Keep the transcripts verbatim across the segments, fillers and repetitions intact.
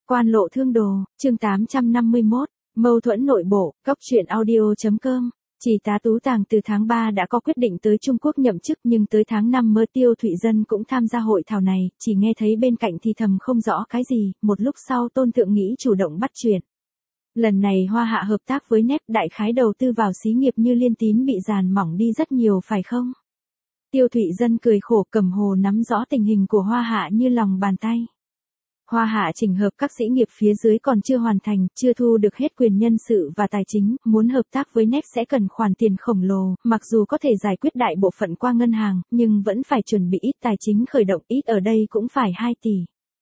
Quan lộ thương đồ, chương tám trăm năm mươi mốt, mâu thuẫn nội bộ, góc truyện audio.com. Chỉ tá Tú Tàng từ tháng ba đã có quyết định tới Trung Quốc nhậm chức, nhưng tới tháng năm mơ Tiêu Thụy Dân cũng tham gia hội thảo này, chỉ nghe thấy bên cạnh thì thầm không rõ cái gì, một lúc sau Tôn Thượng nghĩ chủ động bắt chuyện. Lần này Hoa Hạ hợp tác với nép, đại khái đầu tư vào xí nghiệp như Liên Tín bị dàn mỏng đi rất nhiều phải không? Tiêu Thụy Dân cười khổ, cầm hồ nắm rõ tình hình của Hoa Hạ như lòng bàn tay. Hoa Hạ chỉnh hợp các sĩ nghiệp phía dưới còn chưa hoàn thành, chưa thu được hết quyền nhân sự và tài chính, muốn hợp tác với nép sẽ cần khoản tiền khổng lồ, mặc dù có thể giải quyết đại bộ phận qua ngân hàng, nhưng vẫn phải chuẩn bị ít tài chính khởi động, ít ở đây cũng phải hai tỷ.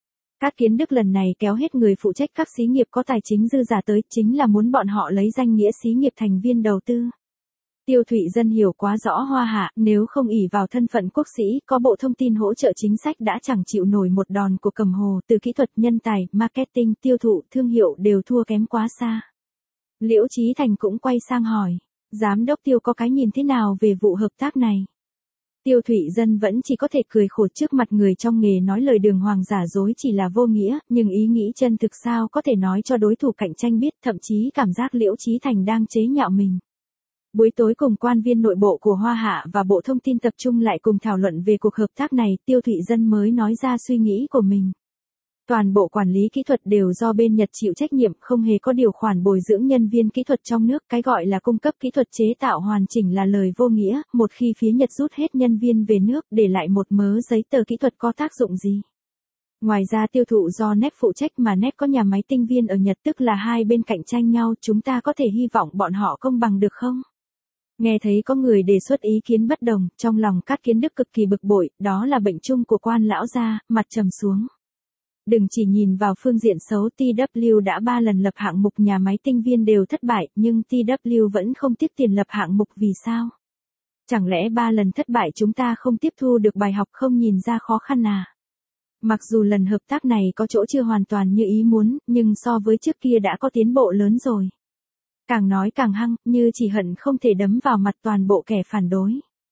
Các Kiến Đức lần này kéo hết người phụ trách các xí nghiệp có tài chính dư giả tới, chính là muốn bọn họ lấy danh nghĩa xí nghiệp thành viên đầu tư. Tiêu Thụy Dân hiểu quá rõ Hoa Hạ, nếu không ỷ vào thân phận quốc sĩ, có bộ thông tin hỗ trợ chính sách đã chẳng chịu nổi một đòn của cầm hồ, từ kỹ thuật, nhân tài, marketing, tiêu thụ, thương hiệu đều thua kém quá xa. Liễu Chí Thành cũng quay sang hỏi, Giám đốc Tiêu có cái nhìn thế nào về vụ hợp tác này? Tiêu Thụy Dân vẫn chỉ có thể cười khổ trước mặt người trong nghề nói lời đường hoàng giả dối chỉ là vô nghĩa, nhưng ý nghĩ chân thực sao có thể nói cho đối thủ cạnh tranh biết, thậm chí cảm giác Liễu Chí Thành đang chế nhạo mình. Buổi tối cùng quan viên nội bộ của Hoa Hạ và Bộ Thông tin tập trung lại cùng thảo luận về cuộc hợp tác này, Tiêu Thụy Dân mới nói ra suy nghĩ của mình. Toàn bộ quản lý kỹ thuật đều do bên Nhật chịu trách nhiệm, không hề có điều khoản bồi dưỡng nhân viên kỹ thuật trong nước, cái gọi là cung cấp kỹ thuật chế tạo hoàn chỉnh là lời vô nghĩa, một khi phía Nhật rút hết nhân viên về nước, để lại một mớ giấy tờ kỹ thuật có tác dụng gì. Ngoài ra tiêu thụ do nép phụ trách mà nép có nhà máy tinh viên ở Nhật, tức là hai bên cạnh tranh nhau, chúng ta có thể hy vọng bọn họ công bằng được không? Nghe thấy có người đề xuất ý kiến bất đồng, trong lòng các Kiến Đức cực kỳ bực bội, đó là bệnh chung của quan lão gia, mặt trầm xuống. Đừng chỉ nhìn vào phương diện xấu, tê vê đã ba lần lập hạng mục nhà máy tinh viên đều thất bại, nhưng tê vê vẫn không tiếp tiền lập hạng mục vì sao? Chẳng lẽ ba lần thất bại chúng ta không tiếp thu được bài học, không nhìn ra khó khăn à? Mặc dù lần hợp tác này có chỗ chưa hoàn toàn như ý muốn, nhưng so với trước kia đã có tiến bộ lớn rồi. Càng nói càng hăng, như chỉ hận không thể đấm vào mặt toàn bộ kẻ phản đối.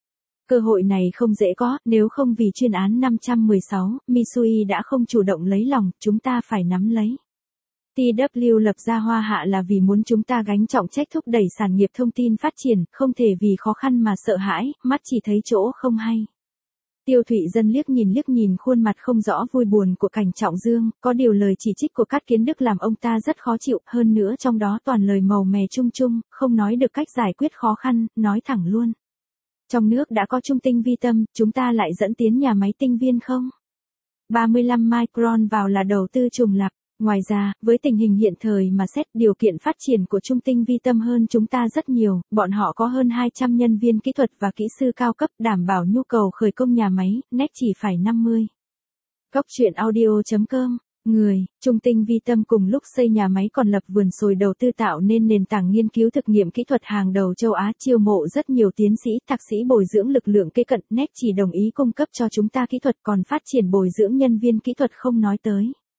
Cơ hội này không dễ có, nếu không vì chuyên án năm trăm mười sáu, Mitsui đã không chủ động lấy lòng, chúng ta phải nắm lấy. tê vê lập ra Hoa Hạ là vì muốn chúng ta gánh trọng trách thúc đẩy sản nghiệp thông tin phát triển, không thể vì khó khăn mà sợ hãi, mắt chỉ thấy chỗ không hay. Tiêu Thụy Dân liếc nhìn liếc nhìn khuôn mặt không rõ vui buồn của Cảnh Trọng Dương, có điều lời chỉ trích của các Kiến Đức làm ông ta rất khó chịu, hơn nữa trong đó toàn lời màu mè chung chung, không nói được cách giải quyết khó khăn, nói thẳng luôn. Trong nước đã có Trung Tinh Vi Tâm, chúng ta lại dẫn tiến nhà máy tinh viên không? ba mươi lăm micron vào là đầu tư trùng lặp. Ngoài ra, với tình hình hiện thời mà xét, điều kiện phát triển của Trung Tinh Vi Tâm hơn chúng ta rất nhiều, bọn họ có hơn hai trăm nhân viên kỹ thuật và kỹ sư cao cấp, đảm bảo nhu cầu khởi công nhà máy, nét chỉ phải năm mươi. Góc truyện audio.com. Người, Trung Tinh Vi Tâm cùng lúc xây nhà máy còn lập vườn sồi đầu tư tạo nên nền tảng nghiên cứu thực nghiệm kỹ thuật hàng đầu châu Á, chiêu mộ rất nhiều tiến sĩ, thạc sĩ bồi dưỡng lực lượng kế cận, nét chỉ đồng ý cung cấp cho chúng ta kỹ thuật, còn phát triển bồi dưỡng nhân viên kỹ thuật không nói tới.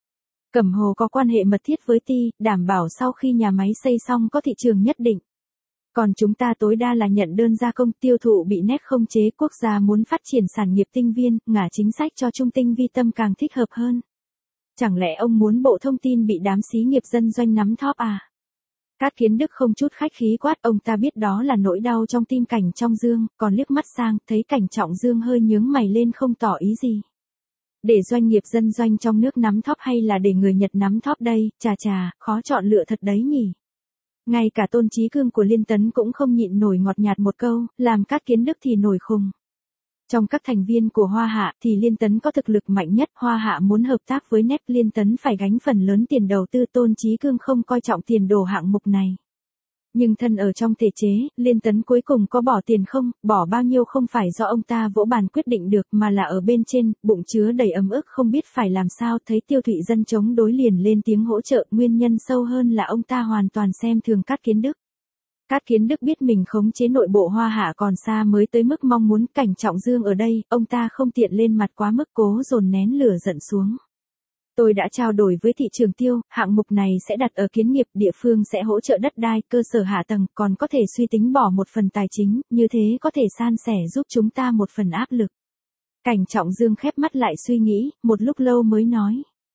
Cẩm Hồ có quan hệ mật thiết với Ti, đảm bảo sau khi nhà máy xây xong có thị trường nhất định. Còn chúng ta tối đa là nhận đơn gia công, tiêu thụ bị nét không chế, quốc gia muốn phát triển sản nghiệp tinh viên, ngả chính sách cho Trung Tinh Vi Tâm càng thích hợp hơn. Chẳng lẽ ông muốn Bộ Thông tin bị đám xí nghiệp dân doanh nắm thóp à? Các Kiến Đức không chút khách khí quát, ông ta biết đó là nỗi đau trong tim Cảnh Trọng Dương, còn liếc mắt sang, thấy Cảnh Trọng Dương hơi nhướng mày lên không tỏ ý gì. Để doanh nghiệp dân doanh trong nước nắm thóp hay là để người Nhật nắm thóp đây, chà chà, khó chọn lựa thật đấy nhỉ. Ngay cả Tôn Chí Cương của Liên Tấn cũng không nhịn nổi ngọt nhạt một câu, làm các Kiến Đức thì nổi khùng. Trong các thành viên của Hoa Hạ thì Liên Tấn có thực lực mạnh nhất, Hoa Hạ muốn hợp tác với nép, Liên Tấn phải gánh phần lớn tiền đầu tư, Tôn Chí Cương không coi trọng tiền đồ hạng mục này. Nhưng thân ở trong thể chế, Liên Tấn cuối cùng có bỏ tiền không, bỏ bao nhiêu không phải do ông ta vỗ bàn quyết định được mà là ở bên trên, bụng chứa đầy ấm ức không biết phải làm sao, thấy Tiêu Thụy Dân chống đối liền lên tiếng hỗ trợ, nguyên nhân sâu hơn là ông ta hoàn toàn xem thường các Kiến Đức. Các Kiến Đức biết mình khống chế nội bộ Hoa Hạ còn xa mới tới mức mong muốn, Cảnh Trọng Dương ở đây, ông ta không tiện lên mặt quá mức, cố dồn nén lửa giận xuống. Tôi đã trao đổi với thị trường Tiêu, hạng mục này sẽ đặt ở Kiến nghiệp, địa phương sẽ hỗ trợ đất đai, cơ sở hạ tầng, còn có thể suy tính bỏ một phần tài chính, như thế có thể san sẻ giúp chúng ta một phần áp lực. Cảnh Trọng Dương khép mắt lại suy nghĩ, một lúc lâu mới nói.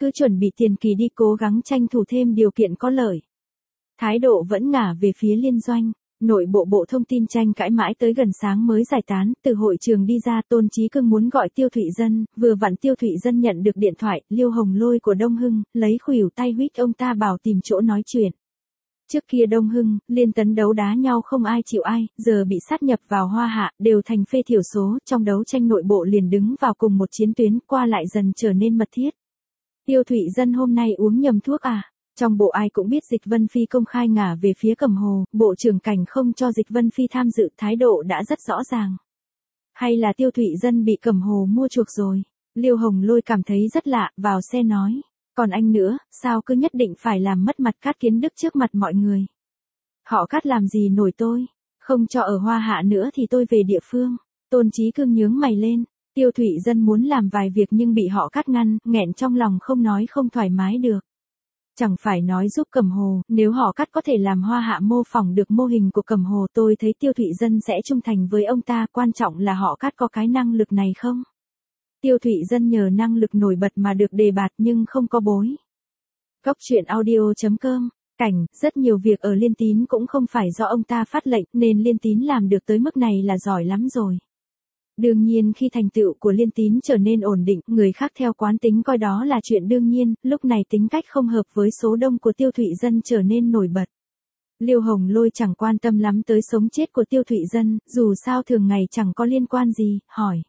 cứ chuẩn bị tiền kỳ đi cố gắng tranh thủ thêm điều kiện có lợi. Thái độ vẫn ngả về phía liên doanh. Nội bộ Bộ Thông tin tranh cãi mãi tới gần sáng mới giải tán, từ hội trường đi ra Tôn Chí Cương muốn gọi Tiêu Thụy Dân, vừa vặn Tiêu Thụy Dân nhận được điện thoại, Liêu Hồng Lôi của Đông Hưng, lấy khuỷu tay huýt ông ta bảo tìm chỗ nói chuyện. Trước kia Đông Hưng, Liên Tấn đấu đá nhau không ai chịu ai, giờ bị sát nhập vào Hoa Hạ, đều thành phê thiểu số, trong đấu tranh nội bộ liền đứng vào cùng một chiến tuyến, qua lại dần trở nên mật thiết. Tiêu Thụy Dân hôm nay uống nhầm thuốc à? Trong bộ ai cũng biết Dịch Vân Phi công khai ngả về phía Cẩm Hồ, Bộ trưởng Cảnh không cho Dịch Vân Phi tham dự, thái độ đã rất rõ ràng. Hay là Tiêu Thụy Dân bị Cẩm Hồ mua chuộc rồi? Liêu Hồng Lôi cảm thấy rất lạ, vào xe nói. Còn anh nữa, sao cứ nhất định phải làm mất mặt Cát Kiến Đức trước mặt mọi người? Họ Cát làm gì nổi tôi? Không cho ở Hoa Hạ nữa thì tôi về địa phương. Tôn Chí Cương nhướng mày lên. Tiêu Thụy Dân muốn làm vài việc nhưng bị họ Cát ngăn, nghẹn trong lòng không nói không thoải mái được. Chẳng phải nói giúp Cẩm Hồ, nếu họ Cát có thể làm Hoa Hạ mô phỏng được mô hình của Cẩm Hồ, tôi thấy Tiêu Thụy Dân sẽ trung thành với ông ta, quan trọng là họ Cát có cái năng lực này không? Tiêu Thụy Dân nhờ năng lực nổi bật mà được đề bạt nhưng không có bối. Góc truyện audio chấm com. Cảnh, rất nhiều việc ở Liên Tín cũng không phải do ông ta phát lệnh nên Liên Tín làm được tới mức này là giỏi lắm rồi. Đương nhiên khi thành tựu của Liên Tín trở nên ổn định, người khác theo quán tính coi đó là chuyện đương nhiên, lúc này tính cách không hợp với số đông của Tiêu Thụy Dân trở nên nổi bật. Liêu Hồng Lôi chẳng quan tâm lắm tới sống chết của Tiêu Thụy Dân, dù sao thường ngày chẳng có liên quan gì, hỏi.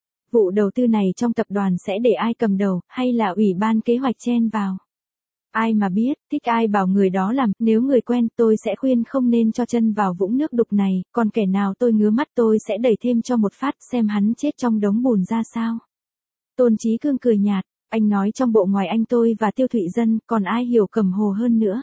Vụ đầu tư này trong tập đoàn sẽ để ai cầm đầu, hay là ủy ban kế hoạch chen vào? Ai mà biết, thích ai bảo người đó làm, nếu người quen tôi sẽ khuyên không nên cho chân vào vũng nước đục này, còn kẻ nào tôi ngứa mắt tôi sẽ đẩy thêm cho một phát xem hắn chết trong đống bùn ra sao. Tôn Chí Cương cười nhạt, anh nói trong bộ ngoài anh tôi và Tiêu Thụy Dân, còn ai hiểu Cẩm Hồ hơn nữa.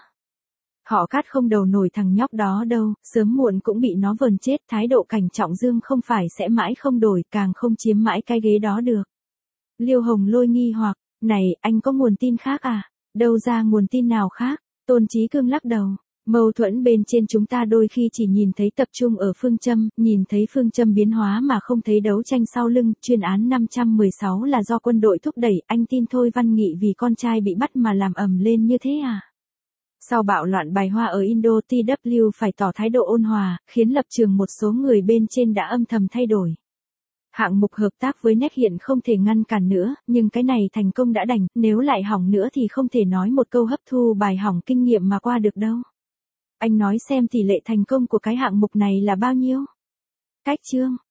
Họ Cát không đầu nổi thằng nhóc đó đâu, sớm muộn cũng bị nó vờn chết, thái độ Cảnh Trọng Dương không phải sẽ mãi không đổi, càng không chiếm mãi cái ghế đó được. Liêu Hồng Lôi nghi hoặc, này, anh có nguồn tin khác à? Đâu ra nguồn tin nào khác? Tôn Chí Cương lắc đầu. Mâu thuẫn bên trên chúng ta đôi khi chỉ nhìn thấy tập trung ở phương châm, nhìn thấy phương châm biến hóa mà không thấy đấu tranh sau lưng. Chuyên án năm trăm mười sáu là do quân đội thúc đẩy, anh tin thôi Văn Nghị vì con trai bị bắt mà làm ầm lên như thế à? Sau bạo loạn Bài Hoa ở Indo, tê vê phải tỏ thái độ ôn hòa, khiến lập trường một số người bên trên đã âm thầm thay đổi. Hạng mục hợp tác với Nét hiện không thể ngăn cản nữa, nhưng cái này thành công đã đành, nếu lại hỏng nữa thì không thể nói một câu hấp thu bài hỏng kinh nghiệm mà qua được đâu. Anh nói xem tỷ lệ thành công của cái hạng mục này là bao nhiêu? Cách chương